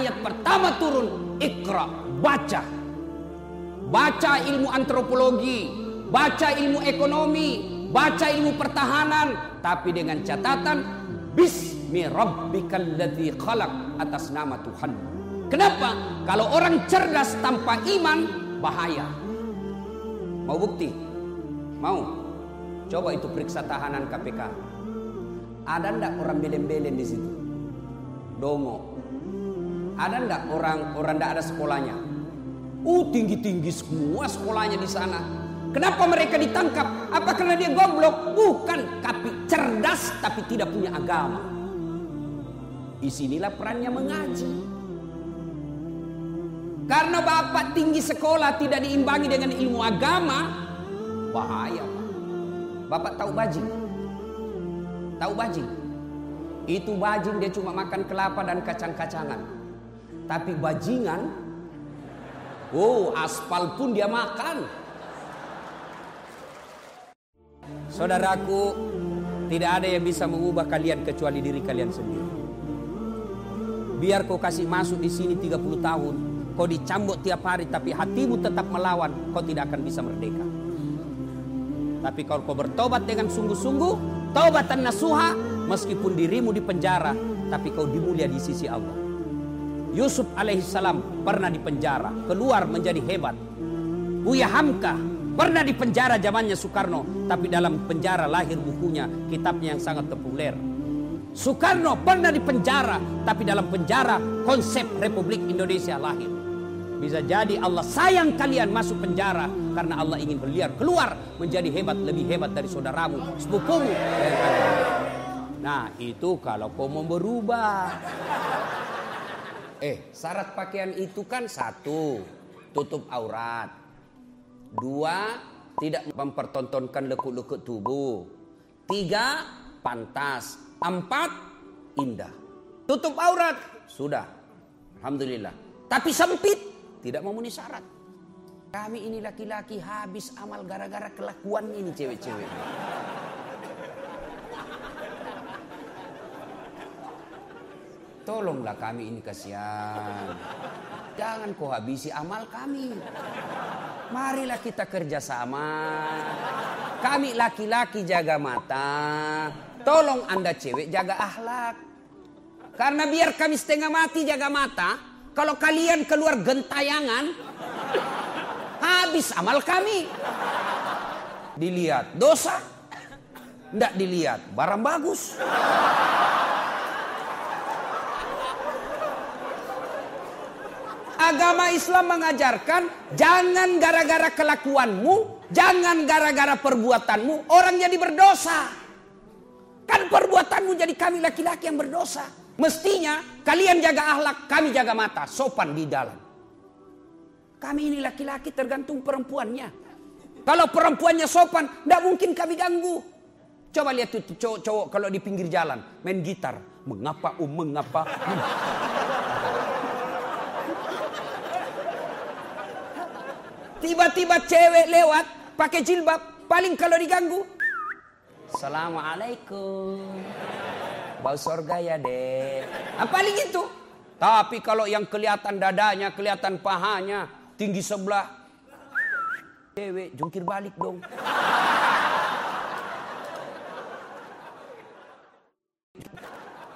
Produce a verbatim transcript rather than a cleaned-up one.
ayat pertama turun, Iqra, baca. Baca ilmu antropologi, baca ilmu ekonomi, baca ilmu pertahanan, tapi dengan catatan Bismi rabbikal ladzi khalaq, atas nama Tuhan. Kenapa? Kalau orang cerdas tanpa iman bahaya. Mau bukti? Mau? Coba itu periksa tahanan K P K. Ada ndak orang belen-belen di situ? Dongo. Ada ndak orang orang ndak ada sekolahnya? Uh, tinggi-tinggi semua sekolahnya di sana. Kenapa mereka ditangkap? Apa karena dia goblok? Bukan, tapi cerdas tapi tidak punya agama. Disinilah perannya mengaji. Karena bapak tinggi sekolah tidak diimbangi dengan ilmu agama, bahaya Pak. Bapak tahu bajing? Tahu bajing? Itu bajing dia cuma makan kelapa dan kacang-kacangan. Tapi bajingan, oh aspal pun dia makan. Saudaraku, tidak ada yang bisa mengubah kalian kecuali diri kalian sendiri. Biar kau kasih masuk di sini tiga puluh tahun, kau dicambuk tiap hari tapi hatimu tetap melawan, kau tidak akan bisa merdeka. Tapi kalau kau bertobat dengan sungguh-sungguh, taubatan nasuha, meskipun dirimu di penjara, tapi kau dimulia di sisi Allah. Yusuf alaihissalam pernah di penjara, keluar menjadi hebat. Buya Hamka pernah di penjara zamannya Soekarno, tapi dalam penjara lahir bukunya, kitabnya yang sangat populer. Soekarno pernah di penjara, tapi dalam penjara konsep Republik Indonesia lahir. Bisa jadi Allah sayang kalian masuk penjara karena Allah ingin kalian keluar menjadi hebat, lebih hebat dari saudaramu, sepupumu. Nah itu kalau kau mau berubah. Eh syarat pakaian itu kan satu, tutup aurat. Dua, tidak mempertontonkan lekuk-lekuk tubuh. Tiga, pantas. Empat, indah. Tutup aurat, sudah. Alhamdulillah. Tapi sempit, tidak memenuhi syarat. Kami ini laki-laki habis amal gara-gara kelakuan ini cewek-cewek. Tolonglah kami ini, kasihan. Jangan kau habisi amal kami. Marilah kita kerjasama. Kami laki-laki jaga mata. Tolong anda cewek jaga akhlak. Karena biar kami setengah mati jaga mata, kalau kalian keluar gentayangan, habis amal kami. Dilihat dosa, tidak dilihat barang bagus. Agama Islam mengajarkan jangan gara-gara kelakuanmu, jangan gara-gara perbuatanmu orang jadi berdosa. Kan perbuatanmu jadi kami laki-laki yang berdosa. Mestinya kalian jaga akhlak, kami jaga mata, sopan di dalam. Kami ini laki-laki tergantung perempuannya. Kalau perempuannya sopan, tidak mungkin kami ganggu. Coba lihat tuh cowok-cowok kalau di pinggir jalan main gitar, mengapa um mengapa. Hmm. Tiba-tiba cewek lewat pakai jilbab, paling kalau diganggu, Assalamualaikum, bau surga ya deh. Nah, paling itu. Tapi kalau yang kelihatan dadanya, kelihatan pahanya, tinggi sebelah, cewek jungkir balik dong.